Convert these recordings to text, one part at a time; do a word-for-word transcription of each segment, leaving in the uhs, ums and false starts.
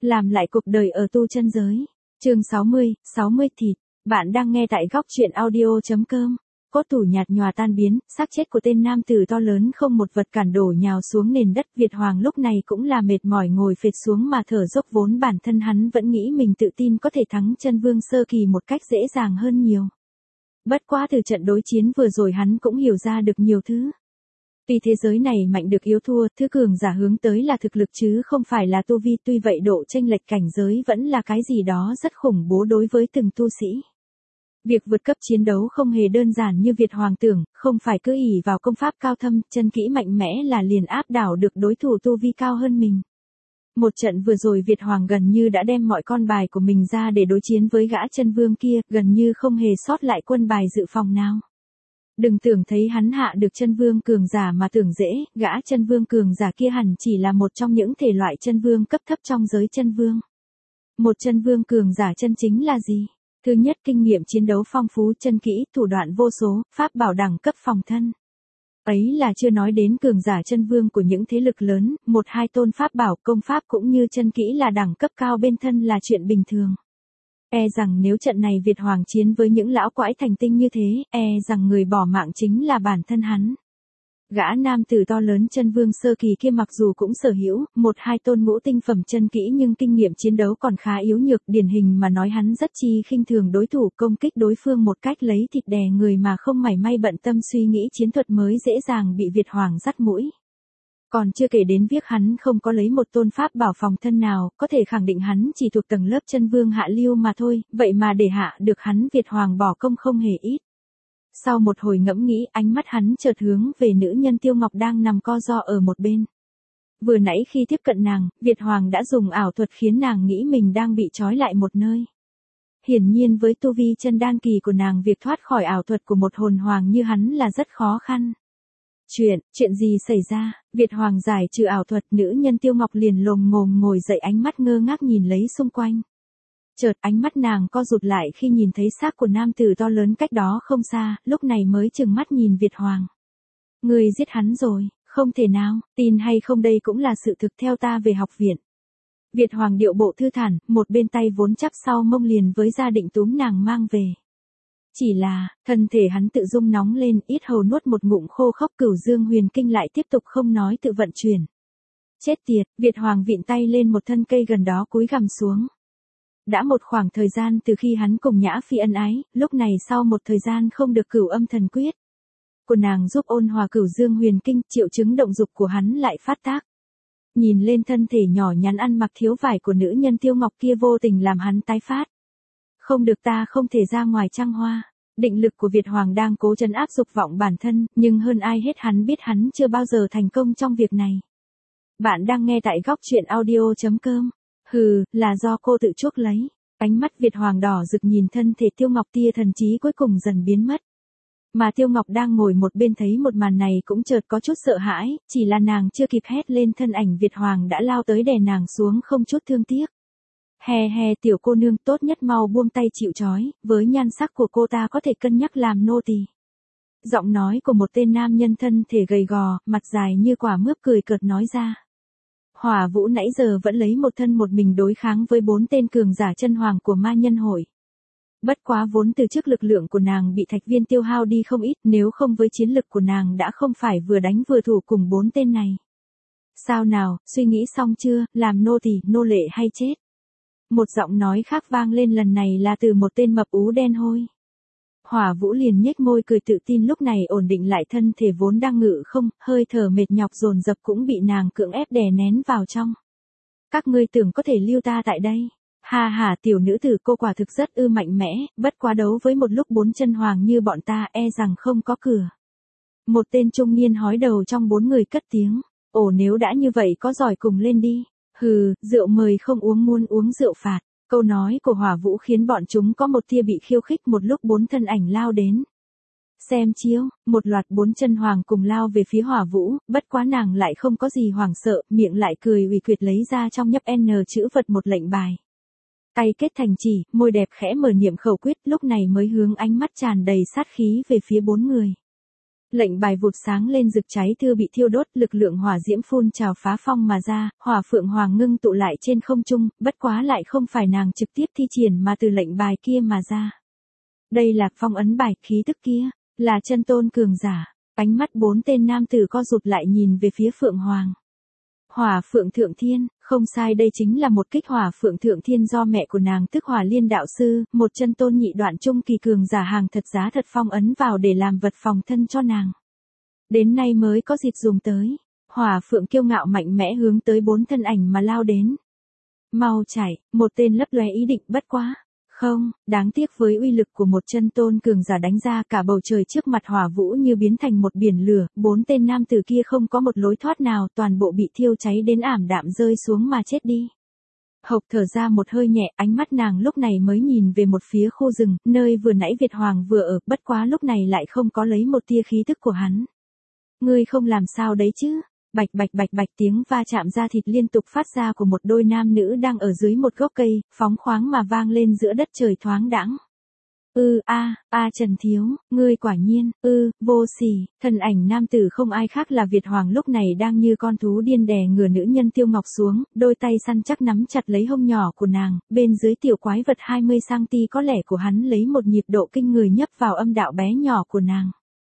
Làm lại cuộc đời ở tu chân giới. Chương sáu mươi, sáu mươi thịt. Bạn đang nghe tại góc truyện audio chấm com. Cốt tủ nhạt nhòa tan biến, xác chết của tên nam tử to lớn không một vật cản đổ nhào xuống nền đất. Việt Hoàng lúc này cũng là mệt mỏi ngồi phệt xuống mà thở dốc, vốn bản thân hắn vẫn nghĩ mình tự tin có thể thắng chân vương sơ kỳ một cách dễ dàng hơn nhiều. Bất quá từ trận đối chiến vừa rồi hắn cũng hiểu ra được nhiều thứ. Vì thế giới này mạnh được yếu thua, thứ cường giả hướng tới là thực lực chứ không phải là tu vi, tuy vậy độ chênh lệch cảnh giới vẫn là cái gì đó rất khủng bố đối với từng tu sĩ. Việc vượt cấp chiến đấu không hề đơn giản như Việt Hoàng tưởng, không phải cứ ỷ vào công pháp cao thâm, chân kỹ mạnh mẽ là liền áp đảo được đối thủ tu vi cao hơn mình. Một trận vừa rồi Việt Hoàng gần như đã đem mọi con bài của mình ra để đối chiến với gã chân vương kia, gần như không hề sót lại quân bài dự phòng nào. Đừng tưởng thấy hắn hạ được chân vương cường giả mà tưởng dễ, gã chân vương cường giả kia hẳn chỉ là một trong những thể loại chân vương cấp thấp trong giới chân vương. Một chân vương cường giả chân chính là gì? Thứ nhất, kinh nghiệm chiến đấu phong phú, chân kỹ, thủ đoạn vô số, pháp bảo đẳng cấp phòng thân. Ấy là chưa nói đến cường giả chân vương của những thế lực lớn, một hai tôn pháp bảo, công pháp cũng như chân kỹ là đẳng cấp cao bên thân là chuyện bình thường. E rằng nếu trận này Việt Hoàng chiến với những lão quái thành tinh như thế, e rằng người bỏ mạng chính là bản thân hắn. Gã nam tử to lớn chân vương sơ kỳ kia mặc dù cũng sở hữu một hai tôn ngũ tinh phẩm chân kỹ nhưng kinh nghiệm chiến đấu còn khá yếu nhược, điển hình mà nói hắn rất chi khinh thường đối thủ, công kích đối phương một cách lấy thịt đè người mà không mảy may bận tâm suy nghĩ chiến thuật mới dễ dàng bị Việt Hoàng dắt mũi. Còn chưa kể đến việc hắn không có lấy một tôn pháp bảo phòng thân nào, có thể khẳng định hắn chỉ thuộc tầng lớp chân vương hạ lưu mà thôi, vậy mà để hạ được hắn Việt Hoàng bỏ công không hề ít. Sau một hồi ngẫm nghĩ, ánh mắt hắn chợt hướng về nữ nhân Tiêu Ngọc đang nằm co ro ở một bên. Vừa nãy khi tiếp cận nàng, Việt Hoàng đã dùng ảo thuật khiến nàng nghĩ mình đang bị trói lại một nơi. Hiển nhiên với tu vi chân đan kỳ của nàng, việc thoát khỏi ảo thuật của một hồn hoàng như hắn là rất khó khăn. Chuyện, chuyện gì xảy ra? Việt Hoàng giải trừ ảo thuật, nữ nhân Tiêu Ngọc liền lồm ngồm ngồi dậy, ánh mắt ngơ ngác nhìn lấy xung quanh. Chợt ánh mắt nàng co rụt lại khi nhìn thấy xác của nam tử to lớn cách đó không xa, lúc này mới trừng mắt nhìn Việt Hoàng. Người giết hắn rồi, không thể nào, tin hay không đây cũng là sự thực, theo ta về học viện. Việt Hoàng điệu bộ thư thản, một bên tay vốn chắc sau mông liền với gia định túm nàng mang về. Chỉ là, thân thể hắn tự dung nóng lên, ít hầu nuốt một ngụm khô khốc, Cửu Dương Huyền Kinh lại tiếp tục không nói tự vận chuyển. Chết tiệt, Việt Hoàng vịn tay lên một thân cây gần đó cúi gằm xuống. Đã một khoảng thời gian từ khi hắn cùng Nhã Phi ân ái, lúc này sau một thời gian không được cửu âm thần quyết của nàng giúp ôn hòa Cửu Dương Huyền Kinh, triệu chứng động dục của hắn lại phát tác. Nhìn lên thân thể nhỏ nhắn ăn mặc thiếu vải của nữ nhân Tiêu Ngọc kia vô tình làm hắn tái phát. Không được, ta không thể ra ngoài trăng hoa. Định lực của Việt Hoàng đang cố trấn áp dục vọng bản thân, nhưng hơn ai hết hắn biết hắn chưa bao giờ thành công trong việc này. Bạn đang nghe tại góc truyện audio chấm com. Hừ, là do cô tự chuốc lấy. Ánh mắt Việt Hoàng đỏ rực nhìn thân thể Tiêu Ngọc, tia thần trí cuối cùng dần biến mất. Mà Tiêu Ngọc đang ngồi một bên thấy một màn này cũng chợt có chút sợ hãi, chỉ là nàng chưa kịp hét lên, thân ảnh Việt Hoàng đã lao tới đè nàng xuống không chút thương tiếc. Hè hè tiểu cô nương, tốt nhất mau buông tay chịu trói, với nhan sắc của cô ta có thể cân nhắc làm nô tỳ. Giọng nói của một tên nam nhân thân thể gầy gò, mặt dài như quả mướp cười cợt nói ra. Hỏa Vũ nãy giờ vẫn lấy một thân một mình đối kháng với bốn tên cường giả chân hoàng của ma nhân hội. Bất quá vốn từ trước lực lượng của nàng bị Thạch Viên tiêu hao đi không ít, nếu không với chiến lực của nàng đã không phải vừa đánh vừa thủ cùng bốn tên này. Sao nào, suy nghĩ xong chưa, làm nô tỳ, nô lệ hay chết? Một giọng nói khác vang lên, lần này là từ một tên mập ú đen hôi. Hỏa Vũ liền nhếch môi cười tự tin, lúc này ổn định lại thân thể vốn đang ngự không, hơi thở mệt nhọc dồn dập cũng bị nàng cưỡng ép đè nén vào trong. Các ngươi tưởng có thể lưu ta tại đây? Ha ha, tiểu nữ tử, cô quả thực rất ư mạnh mẽ, bất quá đấu với một lúc bốn chân hoàng như bọn ta e rằng không có cửa. Một tên trung niên hói đầu trong bốn người cất tiếng. Ồ, nếu đã như vậy có giỏi cùng lên đi. Hừ, rượu mời không uống muốn uống rượu phạt. Câu nói của Hỏa Vũ khiến bọn chúng có một tia bị khiêu khích, một lúc bốn thân ảnh lao đến. Xem chiếu, một loạt bốn chân hoàng cùng lao về phía Hỏa Vũ, bất quá nàng lại không có gì hoảng sợ, miệng lại cười ủy quyệt lấy ra trong nhấp N chữ vật một lệnh bài. Tay kết thành chỉ, môi đẹp khẽ mở niệm khẩu quyết, lúc này mới hướng ánh mắt tràn đầy sát khí về phía bốn người. Lệnh bài vụt sáng lên rực cháy thư bị thiêu đốt, lực lượng hỏa diễm phun trào phá phong mà ra, hỏa phượng hoàng ngưng tụ lại trên không trung, bất quá lại không phải nàng trực tiếp thi triển mà từ lệnh bài kia mà ra. Đây là phong ấn bài, khí tức kia, là chân tôn cường giả. Ánh mắt bốn tên nam tử co rụt lại nhìn về phía Phượng Hoàng. Hỏa Phượng Thượng Thiên, không sai, đây chính là một kích Hỏa Phượng Thượng Thiên do mẹ của nàng tức Hỏa Liên đạo sư, một chân tôn nhị đoạn trung kỳ cường giả hàng thật giá thật phong ấn vào để làm vật phòng thân cho nàng. Đến nay mới có dịp dùng tới. Hỏa Phượng kiêu ngạo mạnh mẽ hướng tới bốn thân ảnh mà lao đến. Mau chạy, một tên lấp lóe ý định, bất quá. Không, đáng tiếc với uy lực của một chân tôn cường giả đánh ra, cả bầu trời trước mặt hỏa vũ như biến thành một biển lửa, bốn tên nam tử kia không có một lối thoát nào, toàn bộ bị thiêu cháy đến ảm đạm rơi xuống mà chết đi. Hộc thở ra một hơi nhẹ, ánh mắt nàng lúc này mới nhìn về một phía khu rừng, nơi vừa nãy Việt Hoàng vừa ở, bất quá lúc này lại không có lấy một tia khí tức của hắn. Ngươi không làm sao đấy chứ? Bạch bạch bạch bạch, tiếng va chạm da thịt liên tục phát ra của một đôi nam nữ đang ở dưới một gốc cây, phóng khoáng mà vang lên giữa đất trời thoáng đãng. Ư a, a Trần Thiếu, ngươi quả nhiên, ư, vô sỉ, thân ảnh nam tử không ai khác là Việt Hoàng lúc này đang như con thú điên đè ngửa nữ nhân Tiêu Ngọc xuống, đôi tay săn chắc nắm chặt lấy hông nhỏ của nàng, bên dưới tiểu quái vật hai mươi xăng-ti-mét có lẽ của hắn lấy một nhịp độ kinh người nhấp vào âm đạo bé nhỏ của nàng.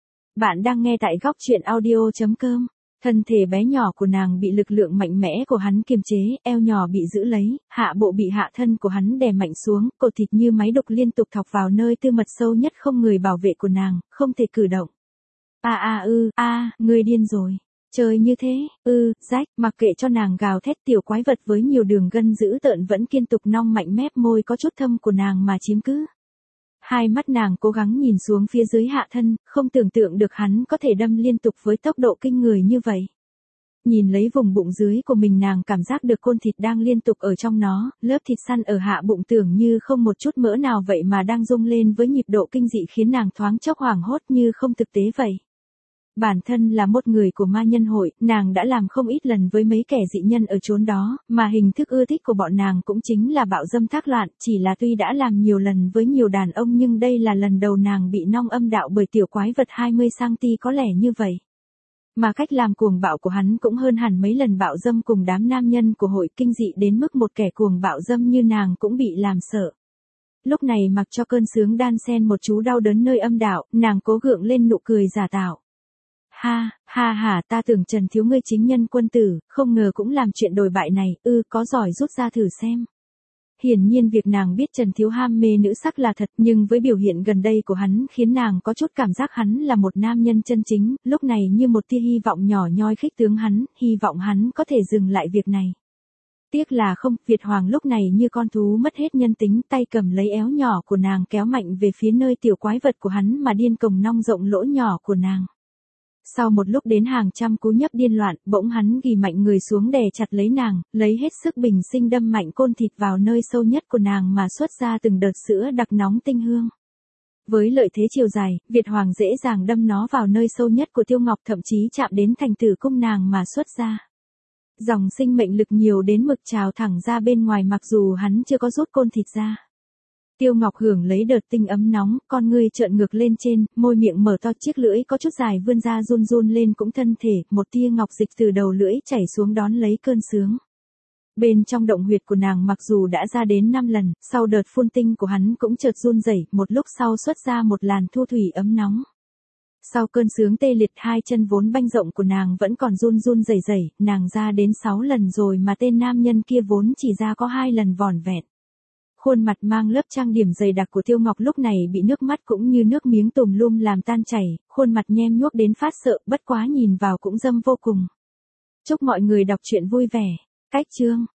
Bạn đang nghe tại góc truyện audio chấm com. Thân thể bé nhỏ của nàng bị lực lượng mạnh mẽ của hắn kiềm chế, eo nhỏ bị giữ lấy, hạ bộ bị hạ thân của hắn đè mạnh xuống, cột thịt như máy đục liên tục thọc vào nơi tư mật sâu nhất không người bảo vệ của nàng, không thể cử động. A a ư, a, ngươi điên rồi. Chơi như thế, ư, rách, mặc kệ cho nàng gào thét, tiểu quái vật với nhiều đường gân dữ tợn vẫn kiên tục nong mạnh mép môi có chút thâm của nàng mà chiếm cứ. Hai mắt nàng cố gắng nhìn xuống phía dưới hạ thân, không tưởng tượng được hắn có thể đâm liên tục với tốc độ kinh người như vậy. Nhìn lấy vùng bụng dưới của mình, nàng cảm giác được côn thịt đang liên tục ở trong nó, lớp thịt săn ở hạ bụng tưởng như không một chút mỡ nào vậy mà đang rung lên với nhịp độ kinh dị khiến nàng thoáng chốc hoảng hốt như không thực tế vậy. Bản thân là một người của ma nhân hội, nàng đã làm không ít lần với mấy kẻ dị nhân ở chốn đó, mà hình thức ưa thích của bọn nàng cũng chính là bạo dâm thác loạn, chỉ là tuy đã làm nhiều lần với nhiều đàn ông nhưng đây là lần đầu nàng bị nong âm đạo bởi tiểu quái vật hai mươi xăng-ti-mét có lẽ như vậy. Mà cách làm cuồng bạo của hắn cũng hơn hẳn mấy lần bạo dâm cùng đám nam nhân của hội, kinh dị đến mức một kẻ cuồng bạo dâm như nàng cũng bị làm sợ. Lúc này mặc cho cơn sướng đan xen một chú đau đớn nơi âm đạo, nàng cố gượng lên nụ cười giả tạo. Ha, ha ha, ta tưởng Trần Thiếu ngươi chính nhân quân tử, không ngờ cũng làm chuyện đồi bại này, ư, có giỏi rút ra thử xem. Hiển nhiên việc nàng biết Trần Thiếu ham mê nữ sắc là thật, nhưng với biểu hiện gần đây của hắn khiến nàng có chút cảm giác hắn là một nam nhân chân chính, lúc này như một tia hy vọng nhỏ nhoi khích tướng hắn, hy vọng hắn có thể dừng lại việc này. Tiếc là không, Việt Hoàng lúc này như con thú mất hết nhân tính, tay cầm lấy éo nhỏ của nàng kéo mạnh về phía nơi tiểu quái vật của hắn mà điên cồng nong rộng lỗ nhỏ của nàng. Sau một lúc đến hàng trăm cú nhấp điên loạn, bỗng hắn ghi mạnh người xuống đè chặt lấy nàng, lấy hết sức bình sinh đâm mạnh côn thịt vào nơi sâu nhất của nàng mà xuất ra từng đợt sữa đặc nóng tinh hương. Với lợi thế chiều dài, Việt Hoàng dễ dàng đâm nó vào nơi sâu nhất của Tiêu Ngọc, thậm chí chạm đến thành tử cung nàng mà xuất ra. Dòng sinh mệnh lực nhiều đến mực trào thẳng ra bên ngoài mặc dù hắn chưa có rút côn thịt ra. Tiêu Ngọc hưởng lấy đợt tinh ấm nóng, con ngươi trợn ngược lên trên, môi miệng mở to, chiếc lưỡi có chút dài vươn ra run run lên cũng thân thể, một tia ngọc dịch từ đầu lưỡi chảy xuống đón lấy cơn sướng. Bên trong động huyệt của nàng mặc dù đã ra đến năm lần, sau đợt phun tinh của hắn cũng chợt run rẩy, một lúc sau xuất ra một làn thu thủy ấm nóng. Sau cơn sướng tê liệt, hai chân vốn banh rộng của nàng vẫn còn run run rẩy rẩy, nàng ra đến sáu lần rồi mà tên nam nhân kia vốn chỉ ra có hai lần vỏn vẹn. Khuôn mặt mang lớp trang điểm dày đặc của Tiêu Ngọc lúc này bị nước mắt cũng như nước miếng tùm lum làm tan chảy, khuôn mặt nhem nhuốc đến phát sợ, bất quá nhìn vào cũng dâm vô cùng. Chúc mọi người đọc truyện vui vẻ. Cách chương